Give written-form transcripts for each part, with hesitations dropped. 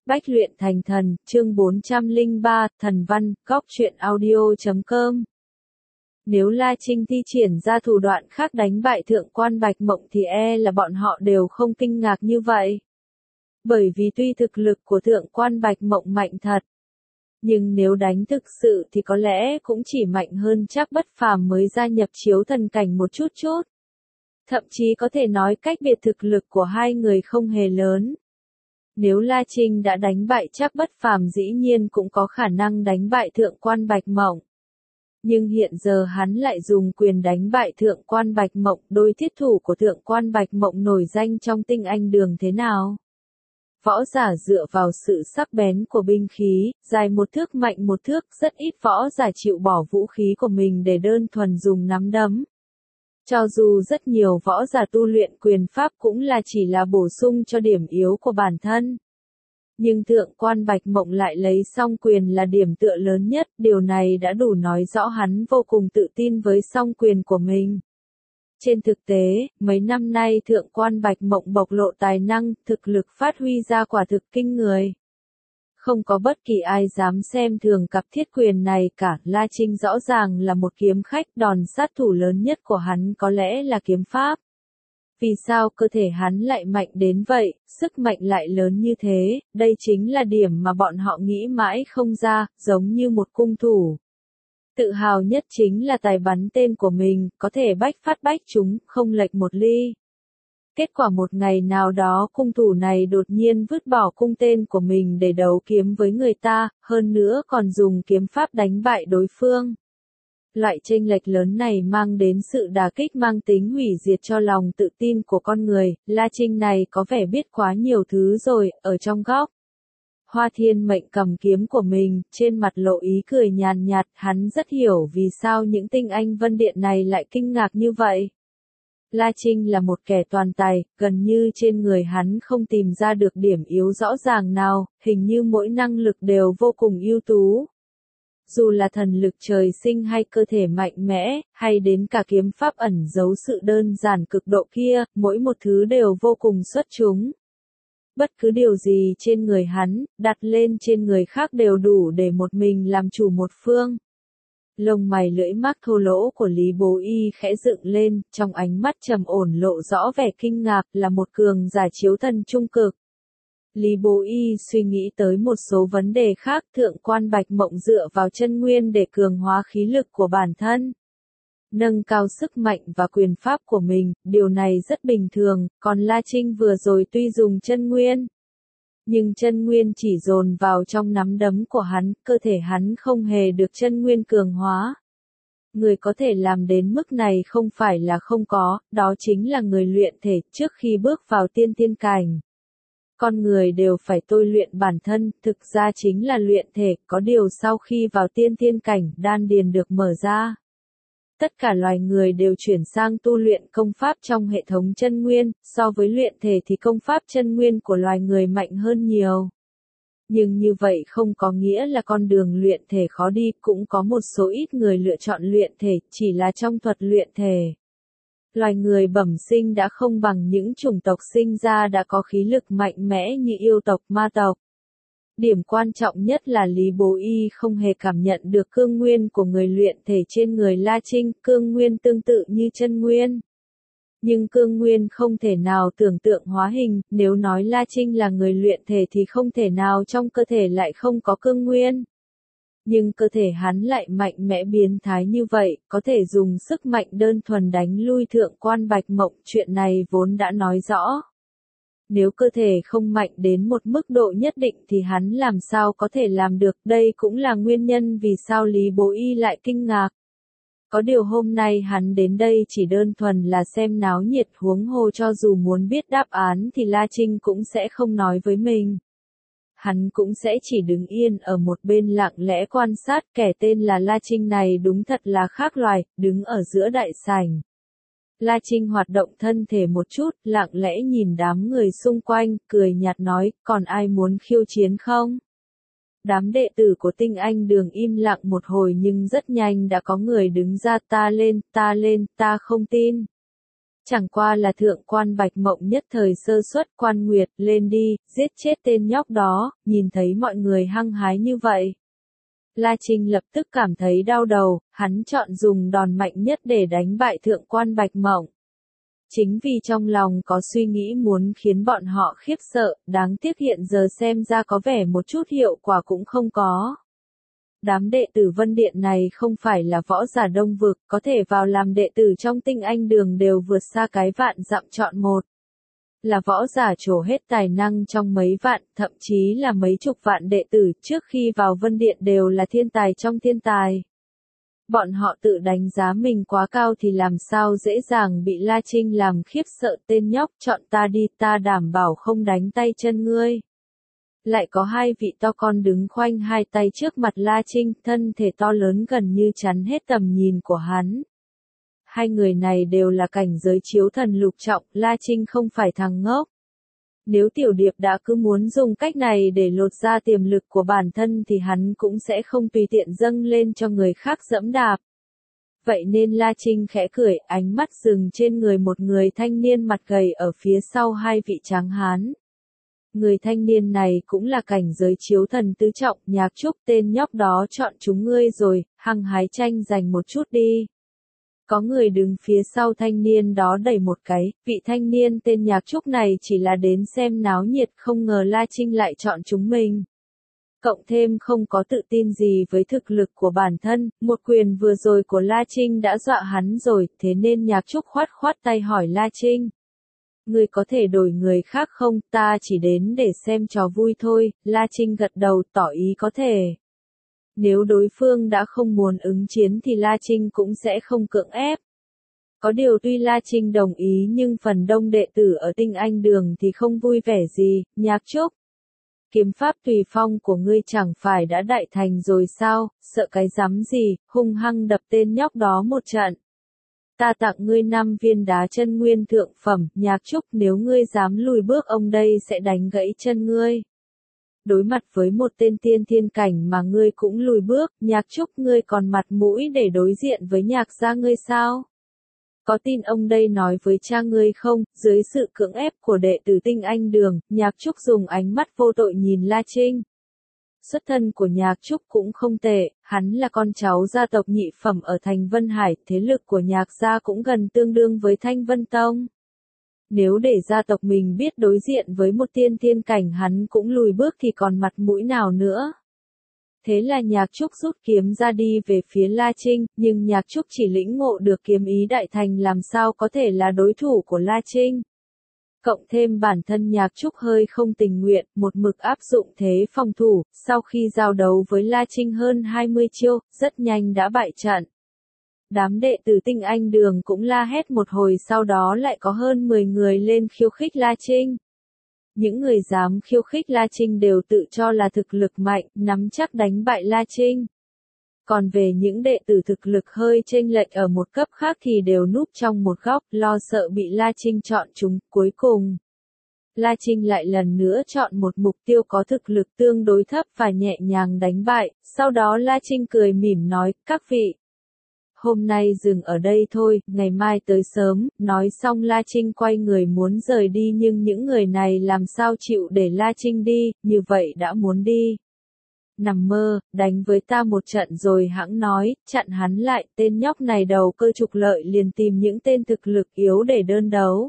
Bách luyện thành thần, chương 403, thần văn, góc truyện audio.com. Nếu La Trinh thi triển ra thủ đoạn khác đánh bại thượng quan Bạch Mộng thì là bọn họ đều không kinh ngạc như vậy. Bởi vì tuy thực lực của thượng quan Bạch Mộng mạnh thật, nhưng nếu đánh thực sự thì có lẽ cũng chỉ mạnh hơn Trác Bất Phàm mới gia nhập chiếu thần cảnh một chút chút. Thậm chí có thể nói cách biệt thực lực của hai người không hề lớn. Nếu La Trinh đã đánh bại Trác Bất Phàm dĩ nhiên cũng có khả năng đánh bại thượng quan Bạch Mộng. Nhưng hiện giờ hắn lại dùng quyền đánh bại thượng quan Bạch Mộng, đôi thiết thủ của thượng quan Bạch Mộng nổi danh trong tinh anh đường thế nào? Võ giả dựa vào sự sắc bén của binh khí, dài một thước mạnh một thước, rất ít võ giả chịu bỏ vũ khí của mình để đơn thuần dùng nắm đấm. Cho dù rất nhiều võ giả tu luyện quyền pháp cũng là chỉ là bổ sung cho điểm yếu của bản thân. Nhưng thượng quan Bạch Mộng lại lấy song quyền là điểm tựa lớn nhất, điều này đã đủ nói rõ hắn vô cùng tự tin với song quyền của mình. Trên thực tế, mấy năm nay thượng quan Bạch Mộng bộc lộ tài năng, thực lực phát huy ra quả thực kinh người. Không có bất kỳ ai dám xem thường cặp thiết quyền này cả, La Trinh rõ ràng là một kiếm khách, đòn sát thủ lớn nhất của hắn có lẽ là kiếm pháp. Vì sao cơ thể hắn lại mạnh đến vậy, sức mạnh lại lớn như thế, đây chính là điểm mà bọn họ nghĩ mãi không ra, giống như một cung thủ. Tự hào nhất chính là tài bắn tên của mình, có thể bách phát bách trúng, không lệch một ly. Kết quả một ngày nào đó cung thủ này đột nhiên vứt bỏ cung tên của mình để đấu kiếm với người ta, hơn nữa còn dùng kiếm pháp đánh bại đối phương. Loại chênh lệch lớn này mang đến sự đả kích mang tính hủy diệt cho lòng tự tin của con người, La Trinh này có vẻ biết quá nhiều thứ rồi, ở trong góc. Hoa Thiên Mệnh cầm kiếm của mình, trên mặt lộ ý cười nhàn nhạt, hắn rất hiểu vì sao những tinh anh Vân Điện này lại kinh ngạc như vậy. La Trinh là một kẻ toàn tài, gần như trên người hắn không tìm ra được điểm yếu rõ ràng nào, hình như mỗi năng lực đều vô cùng ưu tú. Dù là thần lực trời sinh hay cơ thể mạnh mẽ, hay đến cả kiếm pháp ẩn giấu sự đơn giản cực độ kia, mỗi một thứ đều vô cùng xuất chúng. Bất cứ điều gì trên người hắn, đặt lên trên người khác đều đủ để một mình làm chủ một phương. Lông mày lưỡi mắt thô lỗ của Lý Bố Y khẽ dựng lên, trong ánh mắt trầm ổn lộ rõ vẻ kinh ngạc, là một cường giả chiếu thần trung cực. Lý Bố Y suy nghĩ tới một số vấn đề khác, thượng quan Bạch Mộng dựa vào chân nguyên để cường hóa khí lực của bản thân. Nâng cao sức mạnh và quyền pháp của mình, điều này rất bình thường, còn La Trinh vừa rồi tuy dùng chân nguyên. Nhưng chân nguyên chỉ dồn vào trong nắm đấm của hắn, cơ thể hắn không hề được chân nguyên cường hóa. Người có thể làm đến mức này không phải là không có, đó chính là người luyện thể trước khi bước vào tiên thiên cảnh. Con người đều phải tôi luyện bản thân, thực ra chính là luyện thể, có điều sau khi vào tiên thiên cảnh, đan điền được mở ra. Tất cả loài người đều chuyển sang tu luyện công pháp trong hệ thống chân nguyên, so với luyện thể thì công pháp chân nguyên của loài người mạnh hơn nhiều. Nhưng như vậy không có nghĩa là con đường luyện thể khó đi, cũng có một số ít người lựa chọn luyện thể, chỉ là trong thuật luyện thể. Loài người bẩm sinh đã không bằng những chủng tộc sinh ra đã có khí lực mạnh mẽ như yêu tộc, ma tộc. Điểm quan trọng nhất là Lý Bố Y không hề cảm nhận được cương nguyên của người luyện thể trên người La Trinh, cương nguyên tương tự như chân nguyên. Nhưng cương nguyên không thể nào tưởng tượng hóa hình, nếu nói La Trinh là người luyện thể thì không thể nào trong cơ thể lại không có cương nguyên. Nhưng cơ thể hắn lại mạnh mẽ biến thái như vậy, có thể dùng sức mạnh đơn thuần đánh lui thượng quan Bạch Mộng, chuyện này vốn đã nói rõ. Nếu cơ thể không mạnh đến một mức độ nhất định thì hắn làm sao có thể làm được, đây cũng là nguyên nhân vì sao Lý Bố Y lại kinh ngạc. Có điều hôm nay hắn đến đây chỉ đơn thuần là xem náo nhiệt, huống hồ cho dù muốn biết đáp án thì La Trinh cũng sẽ không nói với mình. Hắn cũng sẽ chỉ đứng yên ở một bên lặng lẽ quan sát, kẻ tên là La Trinh này đúng thật là khác loài, đứng ở giữa đại sảnh. La Trinh hoạt động thân thể một chút, lặng lẽ nhìn đám người xung quanh, cười nhạt nói, còn ai muốn khiêu chiến không? Đám đệ tử của tinh anh đường im lặng một hồi nhưng rất nhanh đã có người đứng ra, ta lên, ta không tin. Chẳng qua là thượng quan Bạch Mộng nhất thời sơ suất, Quan Nguyệt, lên đi, giết chết tên nhóc đó, nhìn thấy mọi người hăng hái như vậy. La Trinh lập tức cảm thấy đau đầu, hắn chọn dùng đòn mạnh nhất để đánh bại thượng quan Bạch Mộng. Chính vì trong lòng có suy nghĩ muốn khiến bọn họ khiếp sợ, đáng tiếc hiện giờ xem ra có vẻ một chút hiệu quả cũng không có. Đám đệ tử Vân Điện này không phải là võ giả Đông Vực, có thể vào làm đệ tử trong Tinh Anh Đường đều vượt xa cái vạn dặm chọn một. Là võ giả trổ hết tài năng trong mấy vạn, thậm chí là mấy chục vạn đệ tử trước khi vào Vân Điện đều là thiên tài trong thiên tài. Bọn họ tự đánh giá mình quá cao thì làm sao dễ dàng bị La Trinh làm khiếp sợ, tên nhóc, chọn ta đi, ta đảm bảo không đánh tay chân ngươi. Lại có hai vị to con đứng khoanh hai tay trước mặt La Trinh, thân thể to lớn gần như chắn hết tầm nhìn của hắn. Hai người này đều là cảnh giới chiếu thần lục trọng, La Trinh không phải thằng ngốc. Nếu Tiểu Điệp đã cứ muốn dùng cách này để lột ra tiềm lực của bản thân thì hắn cũng sẽ không tùy tiện dâng lên cho người khác dẫm đạp. Vậy nên La Trinh khẽ cười, ánh mắt dừng trên người một người thanh niên mặt gầy ở phía sau hai vị tráng hán. Người thanh niên này cũng là cảnh giới chiếu thần tứ trọng, Nhạc Trúc, tên nhóc đó chọn chúng ngươi rồi, hăng hái tranh giành một chút đi. Có người đứng phía sau thanh niên đó đẩy một cái, vị thanh niên tên Nhạc Trúc này chỉ là đến xem náo nhiệt, không ngờ La Trinh lại chọn chúng mình. Cộng thêm không có tự tin gì với thực lực của bản thân, một quyền vừa rồi của La Trinh đã dọa hắn rồi, thế nên Nhạc Trúc khoát khoát tay hỏi La Trinh. Ngươi có thể đổi người khác không, ta chỉ đến để xem trò vui thôi, La Trinh gật đầu tỏ ý có thể. Nếu đối phương đã không muốn ứng chiến thì La Trinh cũng sẽ không cưỡng ép. Có điều tuy La Trinh đồng ý nhưng phần đông đệ tử ở Tinh Anh Đường thì không vui vẻ gì, Nhạc Trúc. Kiếm pháp tùy phong của ngươi chẳng phải đã đại thành rồi sao, sợ cái rắm gì, hung hăng đập tên nhóc đó một trận. Ta tặng ngươi 5 viên đá chân nguyên thượng phẩm, Nhạc Trúc, nếu ngươi dám lùi bước ông đây sẽ đánh gãy chân ngươi. Đối mặt với một tên tiên thiên cảnh mà ngươi cũng lùi bước, Nhạc Trúc, ngươi còn mặt mũi để đối diện với Nhạc gia ngươi sao? Có tin ông đây nói với cha ngươi không? Dưới sự cưỡng ép của đệ tử Tinh Anh Đường, Nhạc Trúc dùng ánh mắt vô tội nhìn La Trinh. Xuất thân của Nhạc Trúc cũng không tệ, hắn là con cháu gia tộc nhị phẩm ở thành Vân Hải, thế lực của Nhạc gia cũng gần tương đương với Thanh Vân Tông. Nếu để gia tộc mình biết đối diện với một tiên thiên cảnh hắn cũng lùi bước thì còn mặt mũi nào nữa. Thế là Nhạc Trúc rút kiếm ra đi về phía La Trinh, nhưng Nhạc Trúc chỉ lĩnh ngộ được kiếm ý đại thành làm sao có thể là đối thủ của La Trinh. Cộng thêm bản thân Nhạc Trúc hơi không tình nguyện, một mực áp dụng thế phòng thủ, sau khi giao đấu với La Trinh hơn 20 chiêu, rất nhanh đã bại trận. Đám đệ tử Tinh Anh Đường cũng la hét một hồi, sau đó lại có hơn 10 người lên khiêu khích La Trinh. Những người dám khiêu khích La Trinh đều tự cho là thực lực mạnh, nắm chắc đánh bại La Trinh. Còn về những đệ tử thực lực hơi chênh lệch ở một cấp khác thì đều núp trong một góc, lo sợ bị La Trinh chọn chúng. Cuối cùng, La Trinh lại lần nữa chọn một mục tiêu có thực lực tương đối thấp và nhẹ nhàng đánh bại. Sau đó La Trinh cười mỉm nói, các vị, hôm nay dừng ở đây thôi, ngày mai tới sớm. Nói xong La Trinh quay người muốn rời đi nhưng những người này làm sao chịu để La Trinh đi, như vậy đã muốn đi. Nằm mơ, đánh với ta một trận rồi hãng nói, chặn hắn lại, tên nhóc này đầu cơ trục lợi liền tìm những tên thực lực yếu để đơn đấu.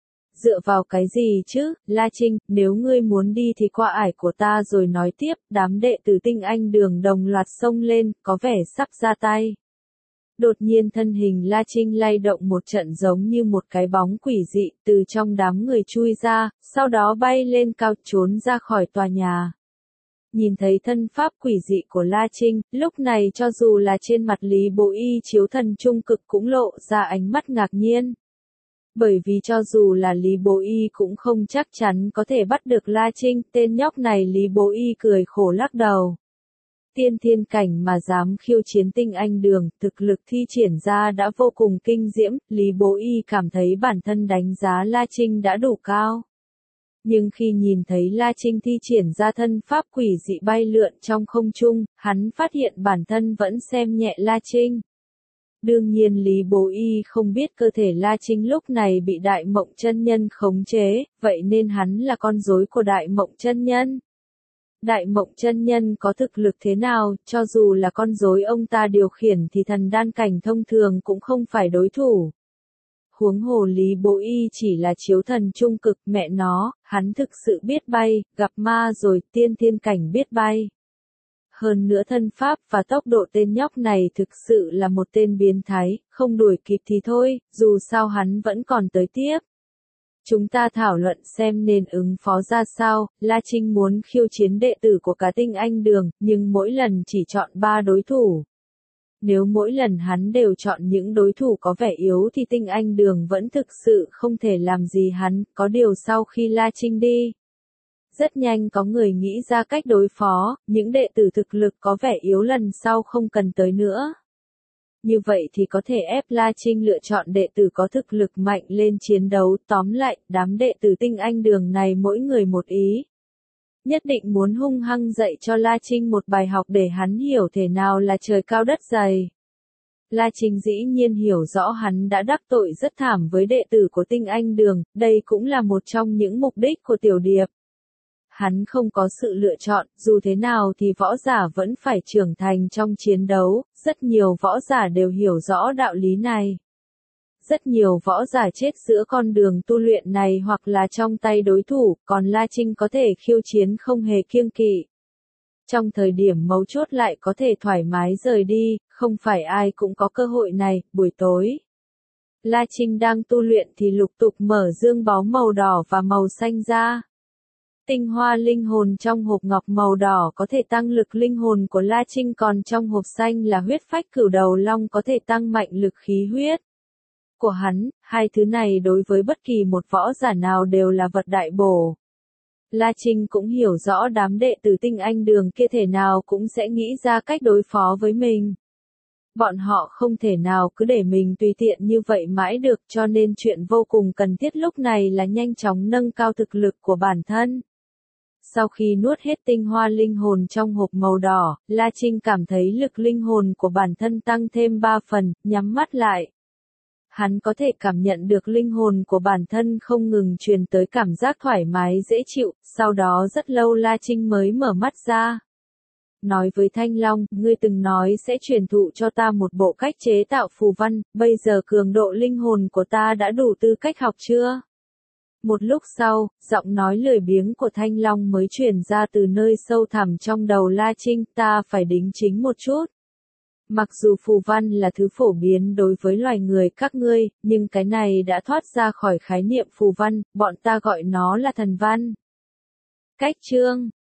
Dựa vào cái gì chứ, La Trinh, nếu ngươi muốn đi thì qua ải của ta rồi nói tiếp. Đám đệ tử Tinh Anh Đường đồng loạt xông lên, có vẻ sắp ra tay. Đột nhiên thân hình La Trinh lay động một trận giống như một cái bóng quỷ dị, từ trong đám người chui ra, sau đó bay lên cao trốn ra khỏi tòa nhà. Nhìn thấy thân pháp quỷ dị của La Trinh, lúc này cho dù là trên mặt Lý Bố Y chiếu thần trung cực cũng lộ ra ánh mắt ngạc nhiên. Bởi vì cho dù là Lý Bố Y cũng không chắc chắn có thể bắt được La Trinh, tên nhóc này Lý Bố Y cười khổ lắc đầu. Tiên thiên cảnh mà dám khiêu chiến Tinh Anh Đường, thực lực thi triển ra đã vô cùng kinh diễm, Lý Bố Y cảm thấy bản thân đánh giá La Trinh đã đủ cao. Nhưng khi nhìn thấy La Trinh thi triển ra thân pháp quỷ dị bay lượn trong không trung, hắn phát hiện bản thân vẫn xem nhẹ La Trinh. Đương nhiên Lý Bố Y không biết cơ thể La Trinh lúc này bị Đại Mộng Chân Nhân khống chế, vậy nên hắn là con rối của Đại Mộng Chân Nhân. Đại Mộng Chân Nhân có thực lực thế nào, cho dù là con rối ông ta điều khiển thì thần đan cảnh thông thường cũng không phải đối thủ. Huống hồ Lý Bố Y chỉ là chiếu thần trung cực, mẹ nó, hắn thực sự biết bay, gặp ma rồi, tiên thiên cảnh biết bay. Hơn nữa thân pháp và tốc độ tên nhóc này thực sự là một tên biến thái, không đuổi kịp thì thôi, dù sao hắn vẫn còn tới tiếp. Chúng ta thảo luận xem nên ứng phó ra sao, La Trinh muốn khiêu chiến đệ tử của cả Tinh Anh Đường, nhưng mỗi lần chỉ chọn 3 đối thủ. Nếu mỗi lần hắn đều chọn những đối thủ có vẻ yếu thì Tinh Anh Đường vẫn thực sự không thể làm gì hắn, có điều sau khi La Trinh đi. Rất nhanh có người nghĩ ra cách đối phó, những đệ tử thực lực có vẻ yếu lần sau không cần tới nữa. Như vậy thì có thể ép La Trinh lựa chọn đệ tử có thực lực mạnh lên chiến đấu, tóm lại, đám đệ tử Tinh Anh Đường này mỗi người một ý. Nhất định muốn hung hăng dạy cho La Trinh một bài học để hắn hiểu thế nào là trời cao đất dày. La Trinh dĩ nhiên hiểu rõ hắn đã đắc tội rất thảm với đệ tử của Tinh Anh Đường, đây cũng là một trong những mục đích của Tiểu Điệp. Hắn không có sự lựa chọn, dù thế nào thì võ giả vẫn phải trưởng thành trong chiến đấu, rất nhiều võ giả đều hiểu rõ đạo lý này. Rất nhiều võ giả chết giữa con đường tu luyện này hoặc là trong tay đối thủ, còn La Trinh có thể khiêu chiến không hề kiêng kỵ. Trong thời điểm mấu chốt lại có thể thoải mái rời đi, không phải ai cũng có cơ hội này. Buổi tối, La Trinh đang tu luyện thì lục tục mở dương báu màu đỏ và màu xanh ra. Tinh hoa linh hồn trong hộp ngọc màu đỏ có thể tăng lực linh hồn của La Trinh, còn trong hộp xanh là huyết phách cửu đầu long có thể tăng mạnh lực khí huyết của hắn. Hai thứ này đối với bất kỳ một võ giả nào đều là vật đại bổ. La Trinh cũng hiểu rõ đám đệ tử Tinh Anh Đường kia thể nào cũng sẽ nghĩ ra cách đối phó với mình. Bọn họ không thể nào cứ để mình tùy tiện như vậy mãi được, cho nên chuyện vô cùng cần thiết lúc này là nhanh chóng nâng cao thực lực của bản thân. Sau khi nuốt hết tinh hoa linh hồn trong hộp màu đỏ, La Trinh cảm thấy lực linh hồn của bản thân tăng thêm 3 phần, nhắm mắt lại. Hắn có thể cảm nhận được linh hồn của bản thân không ngừng truyền tới cảm giác thoải mái dễ chịu, sau đó rất lâu La Trinh mới mở mắt ra. Nói với Thanh Long, ngươi từng nói sẽ truyền thụ cho ta một bộ cách chế tạo phù văn, bây giờ cường độ linh hồn của ta đã đủ tư cách học chưa? Một lúc sau, giọng nói lười biếng của Thanh Long mới truyền ra từ nơi sâu thẳm trong đầu La Trinh, ta phải đính chính một chút. Mặc dù phù văn là thứ phổ biến đối với loài người các ngươi, nhưng cái này đã thoát ra khỏi khái niệm phù văn, bọn ta gọi nó là thần văn. Cách chương